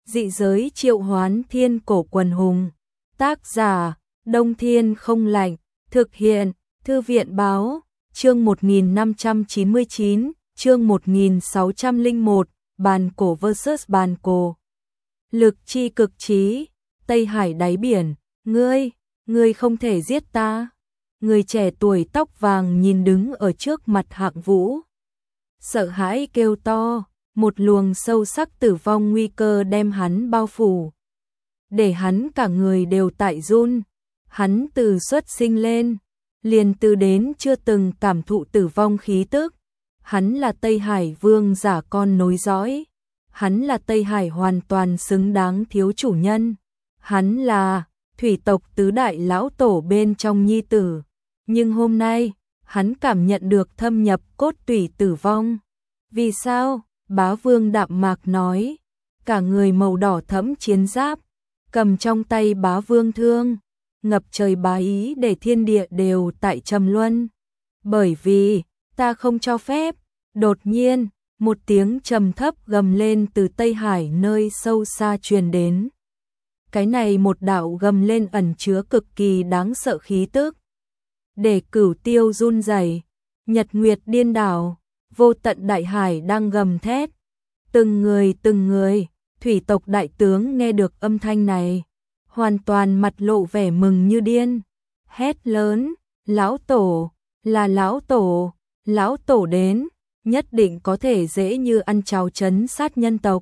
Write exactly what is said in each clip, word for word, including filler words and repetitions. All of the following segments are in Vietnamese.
Dị giới triệu hoán thiên cổ quần hùng. Tác giả, Đông Thiên không lạnh. Thực hiện, Thư viện báo, chương một nghìn năm trăm chín mươi chín, chương một nghìn sáu trăm lẻ một, bàn cổ versus bàn cổ. Lực chi cực trí, Tây Hải đáy biển, ngươi, ngươi không thể giết ta. Người trẻ tuổi tóc vàng nhìn đứng ở trước mặt Hạng Vũ. Sợ hãi kêu to, một luồng sâu sắc tử vong nguy cơ đem hắn bao phủ. Để hắn cả người đều tại run, hắn từ xuất sinh lên, liền từ đến chưa từng cảm thụ tử vong khí tức. Hắn là Tây Hải vương giả con nối dõi. Hắn là Tây Hải hoàn toàn xứng đáng thiếu chủ nhân. Hắn là thủy tộc tứ đại lão tổ bên trong nhi tử. Nhưng hôm nay, hắn cảm nhận được thâm nhập cốt tủy tử vong. Vì sao? Bá vương đạm mạc nói. Cả người màu đỏ thẫm chiến giáp, cầm trong tay bá vương thương, ngập trời bá ý để thiên địa đều tại trầm luân. Bởi vì, ta không cho phép. Đột nhiên, một tiếng trầm thấp gầm lên từ Tây Hải nơi sâu xa truyền đến. Cái này một đạo gầm lên ẩn chứa cực kỳ đáng sợ khí tức. Để cửu tiêu run rẩy, nhật nguyệt điên đảo, vô tận đại hải đang gầm thét. Từng người từng người, thủy tộc đại tướng nghe được âm thanh này, hoàn toàn mặt lộ vẻ mừng như điên. Hét lớn, lão tổ, là lão tổ, lão tổ đến, nhất định có thể dễ như ăn cháo trấn sát nhân tộc.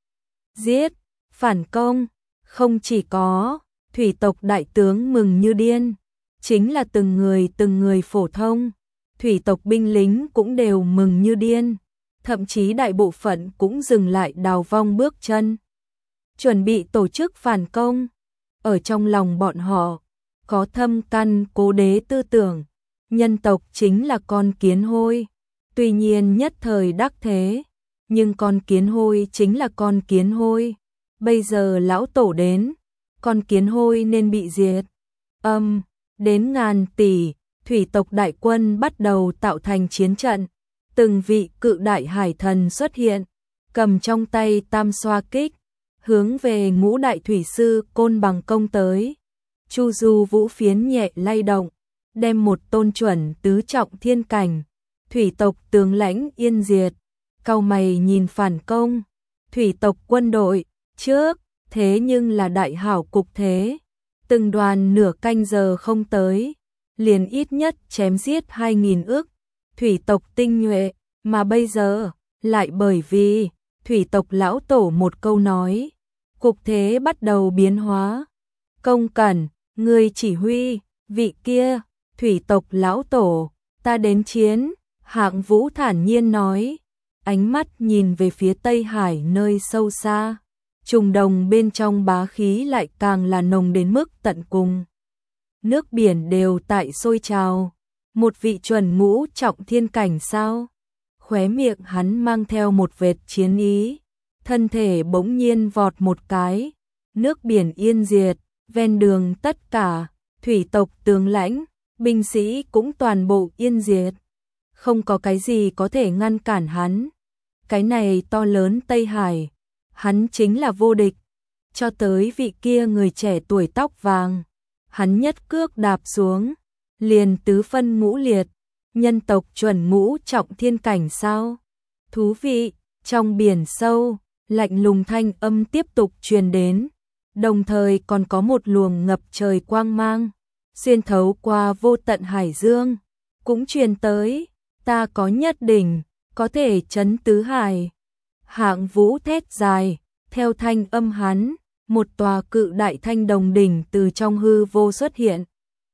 Giết, phản công, không chỉ có, thủy tộc đại tướng mừng như điên, chính là từng người từng người phổ thông, thủy tộc binh lính cũng đều mừng như điên, thậm chí đại bộ phận cũng dừng lại đào vong bước chân, chuẩn bị tổ chức phản công. Ở trong lòng bọn họ, có thâm căn cố đế tư tưởng, nhân tộc chính là con kiến hôi. Tuy nhiên nhất thời đắc thế, nhưng con kiến hôi chính là con kiến hôi. Bây giờ lão tổ đến, con kiến hôi nên bị diệt. Âm, đến ngàn tỷ, thủy tộc đại quân bắt đầu tạo thành chiến trận. Từng vị cự đại hải thần xuất hiện, cầm trong tay tam xoa kích, hướng về ngũ đại thủy sư Côn Bằng công tới. Chu du vũ phiến nhẹ lay động, đem một tôn chuẩn tứ trọng thiên cảnh, thủy tộc tướng lãnh yên diệt. Cau mày nhìn phản công, thủy tộc quân đội, trước, thế nhưng là đại hảo cục thế. Từng đoàn nửa canh giờ không tới, liền ít nhất chém giết hai nghìn ức thủy tộc tinh nhuệ, mà bây giờ, lại bởi vì thủy tộc lão tổ một câu nói, cục thế bắt đầu biến hóa. Công Cẩn, người chỉ huy, vị kia, thủy tộc lão tổ, ta đến chiến. Hạng Vũ thản nhiên nói, ánh mắt nhìn về phía Tây Hải nơi sâu xa, trùng đồng bên trong bá khí lại càng là nồng đến mức tận cùng. Nước biển đều tại sôi trào, một vị chuẩn ngũ trọng thiên cảnh sao? Khóe miệng hắn mang theo một vệt chiến ý, thân thể bỗng nhiên vọt một cái, nước biển yên diệt, ven đường tất cả, thủy tộc tướng lãnh, binh sĩ cũng toàn bộ yên diệt. Không có cái gì có thể ngăn cản hắn. Cái này to lớn Tây Hải, hắn chính là vô địch. Cho tới vị kia người trẻ tuổi tóc vàng, hắn nhất cước đạp xuống, liền tứ phân ngũ liệt. Nhân tộc chuẩn ngũ trọng thiên cảnh sao? Thú vị, trong biển sâu, lạnh lùng thanh âm tiếp tục truyền đến, đồng thời còn có một luồng ngập trời quang mang, xuyên thấu qua vô tận hải dương, cũng truyền tới. Ta có nhất định, có thể chấn tứ hải. Hạng Vũ thét dài, theo thanh âm hắn, một tòa cự đại thanh đồng đỉnh từ trong hư vô xuất hiện.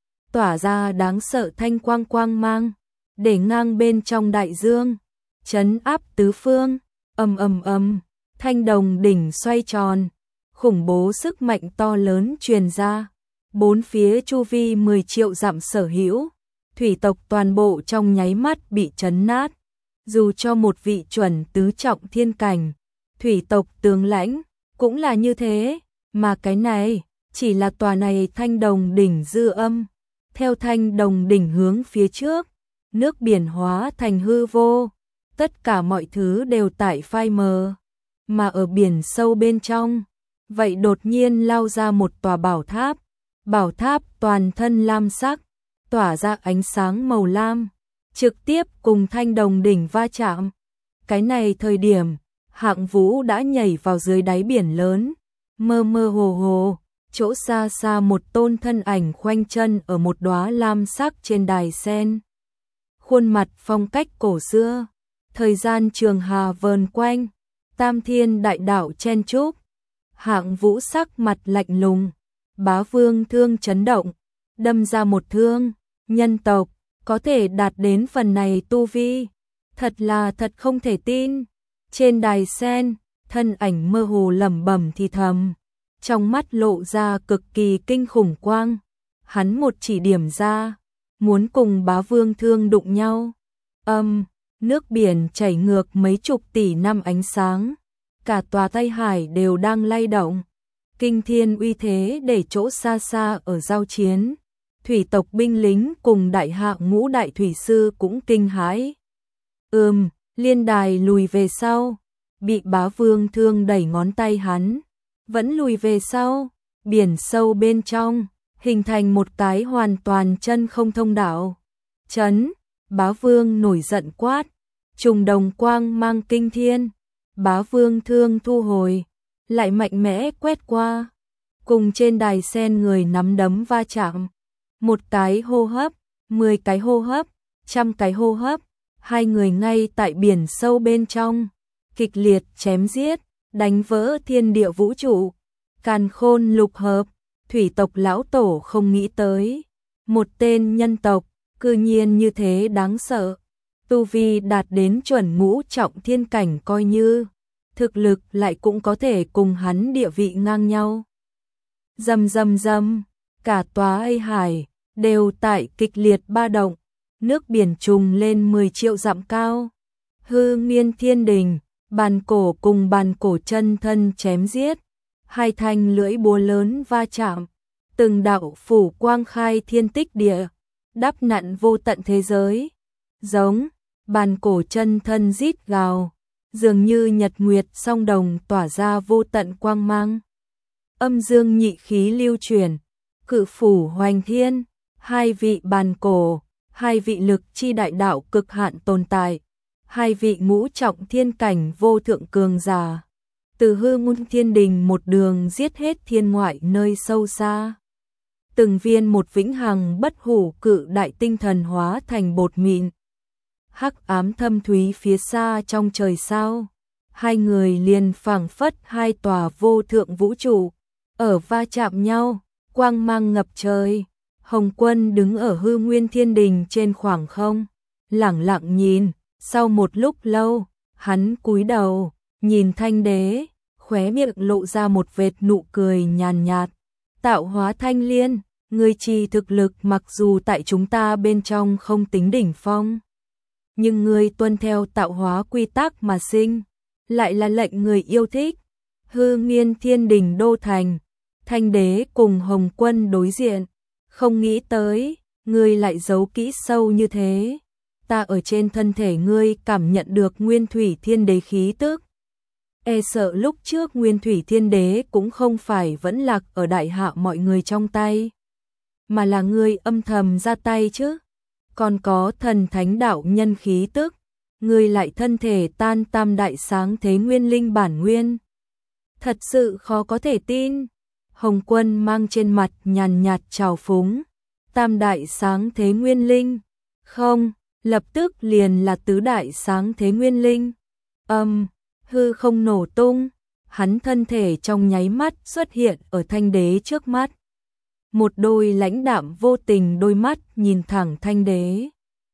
Tỏa ra đáng sợ thanh quang quang mang, để ngang bên trong đại dương, chấn áp tứ phương, ầm ầm ầm, thanh đồng đỉnh xoay tròn, khủng bố sức mạnh to lớn truyền ra, bốn phía chu vi mười triệu dặm sở hữu. Thủy tộc toàn bộ trong nháy mắt bị chấn nát, dù cho một vị chuẩn tứ trọng thiên cảnh, thủy tộc tướng lãnh, cũng là như thế, mà cái này, chỉ là tòa này thanh đồng đỉnh dư âm, theo thanh đồng đỉnh hướng phía trước, nước biển hóa thành hư vô, tất cả mọi thứ đều tại phai mờ, mà ở biển sâu bên trong, vậy đột nhiên lao ra một tòa bảo tháp, bảo tháp toàn thân lam sắc, tỏa ra ánh sáng màu lam, trực tiếp cùng thanh đồng đỉnh va chạm. Cái này thời điểm, Hạng Vũ đã nhảy vào dưới đáy biển lớn, mơ mơ hồ hồ, chỗ xa xa một tôn thân ảnh khoanh chân ở một đóa lam sắc trên đài sen. Khuôn mặt phong cách cổ xưa, thời gian trường hà vờn quanh, tam thiên đại đạo chen chúc. Hạng Vũ sắc mặt lạnh lùng, Bá Vương Thương chấn động, đâm ra một thương, nhân tộc có thể đạt đến phần này tu vi, thật là thật không thể tin. Trên đài sen, thân ảnh mơ hồ lẩm bẩm thì thầm, trong mắt lộ ra cực kỳ kinh khủng quang, hắn một chỉ điểm ra, muốn cùng Bá Vương Thương đụng nhau. Âm, nước biển chảy ngược mấy chục tỷ năm ánh sáng, cả tòa Tây Hải đều đang lay động. Kinh thiên uy thế để chỗ xa xa ở giao chiến, thủy tộc binh lính cùng đại hạ ngũ đại thủy sư cũng kinh hãi. Ừm, liên đài lùi về sau, bị Bá Vương Thương đẩy ngón tay hắn, vẫn lùi về sau, biển sâu bên trong, hình thành một cái hoàn toàn chân không thông đạo. Chấn, Bá Vương nổi giận quát, trùng đồng quang mang kinh thiên, Bá Vương Thương thu hồi, lại mạnh mẽ quét qua, cùng trên đài sen người nắm đấm va chạm. Một cái hô hấp, mười cái hô hấp, trăm cái hô hấp, hai người ngay tại biển sâu bên trong, kịch liệt chém giết, đánh vỡ thiên địa vũ trụ. Càn Khôn lục hợp, thủy tộc lão tổ không nghĩ tới, một tên nhân tộc, cư nhiên như thế đáng sợ. Tu vi đạt đến chuẩn ngũ trọng thiên cảnh coi như, thực lực lại cũng có thể cùng hắn địa vị ngang nhau. Rầm rầm rầm, cả tòa Ây Hải đều tại kịch liệt ba động, nước biển trùng lên mười triệu dặm cao. Hư Miên Thiên Đình, bàn cổ cùng bàn cổ chân thân chém giết, hai thanh lưỡi búa lớn va chạm, từng đạo phủ quang khai thiên tích địa, đắp nặn vô tận thế giới. Giống, bàn cổ chân thân rít gào, dường như nhật nguyệt song đồng tỏa ra vô tận quang mang. Âm dương nhị khí lưu chuyển, cự phủ hoành thiên, hai vị bàn cổ, hai vị lực chi đại đạo cực hạn tồn tại, hai vị ngũ trọng thiên cảnh vô thượng cường giả. Từ Hư Muôn Thiên Đình một đường giết hết thiên ngoại nơi sâu xa. Từng viên một vĩnh hằng bất hủ cự đại tinh thần hóa thành bột mịn. Hắc ám thâm thúy phía xa trong trời sao, hai người liền phảng phất hai tòa vô thượng vũ trụ, ở va chạm nhau, quang mang ngập trời. Hồng Quân đứng ở Hư Nguyên Thiên Đình trên khoảng không, lẳng lặng nhìn, sau một lúc lâu, hắn cúi đầu, nhìn Thanh Đế, khóe miệng lộ ra một vệt nụ cười nhàn nhạt. Tạo Hóa Thanh Liên, ngươi chi thực lực mặc dù tại chúng ta bên trong không tính đỉnh phong, nhưng ngươi tuân theo tạo hóa quy tắc mà sinh, lại là lệnh người yêu thích. Hư Miên Thiên Đình đô thành, Thanh Đế cùng Hồng Quân đối diện, không nghĩ tới, ngươi lại giấu kỹ sâu như thế. Ta ở trên thân thể ngươi cảm nhận được Nguyên Thủy Thiên Đế khí tức. E sợ lúc trước Nguyên Thủy Thiên Đế cũng không phải vẫn lạc ở đại hạ mọi người trong tay, mà là ngươi âm thầm ra tay chứ. Còn có thần thánh đạo nhân khí tức, ngươi lại thân thể tan tam đại sáng thế nguyên linh bản nguyên. Thật sự khó có thể tin. Hồng Quân mang trên mặt nhàn nhạt trào phúng, tam đại sáng thế nguyên linh, không, lập tức liền là tứ đại sáng thế nguyên linh. Âm, hư không nổ tung, hắn thân thể trong nháy mắt xuất hiện ở Thanh Đế trước mắt. Một đôi lãnh đạm vô tình đôi mắt nhìn thẳng Thanh Đế.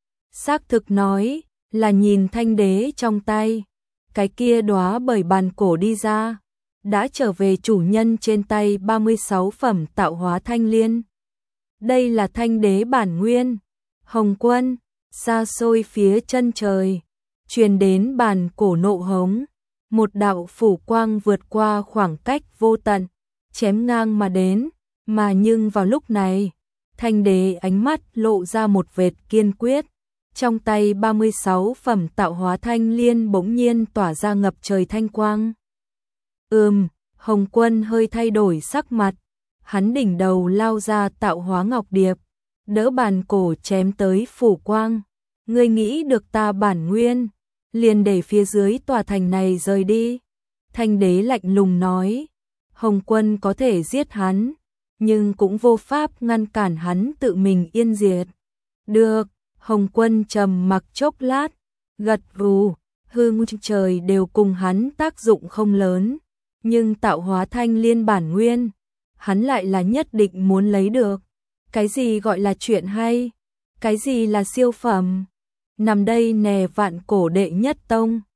Xác thực nói, là nhìn Thanh Đế trong tay, cái kia đóa bởi bàn cổ đi ra, đã trở về chủ nhân trên tay ba mươi sáu phẩm tạo hóa thanh liên. Đây là Thanh Đế bản nguyên. Hồng Quân, xa xôi phía chân trời, truyền đến bàn cổ nộ hống, một đạo phủ quang vượt qua khoảng cách vô tận, chém ngang mà đến, mà nhưng vào lúc này, Thanh Đế ánh mắt lộ ra một vệt kiên quyết, trong tay ba mươi sáu phẩm tạo hóa thanh liên bỗng nhiên tỏa ra ngập trời thanh quang. Ừm, Hồng Quân hơi thay đổi sắc mặt, hắn đỉnh đầu lao ra tạo hóa ngọc điệp, đỡ bàn cổ chém tới phủ quang. Ngươi nghĩ được ta bản nguyên, liền để phía dưới tòa thành này rời đi. Thanh đế lạnh lùng nói, Hồng Quân có thể giết hắn, nhưng cũng vô pháp ngăn cản hắn tự mình yên diệt. Được, Hồng Quân trầm mặc chốc lát, gật gù, hư nguyên trời đều cùng hắn tác dụng không lớn, nhưng tạo hóa thanh liên bản nguyên, hắn lại là nhất định muốn lấy được. Cái gì gọi là chuyện hay? Cái gì là siêu phẩm? Nằm đây nè vạn cổ đệ nhất tông.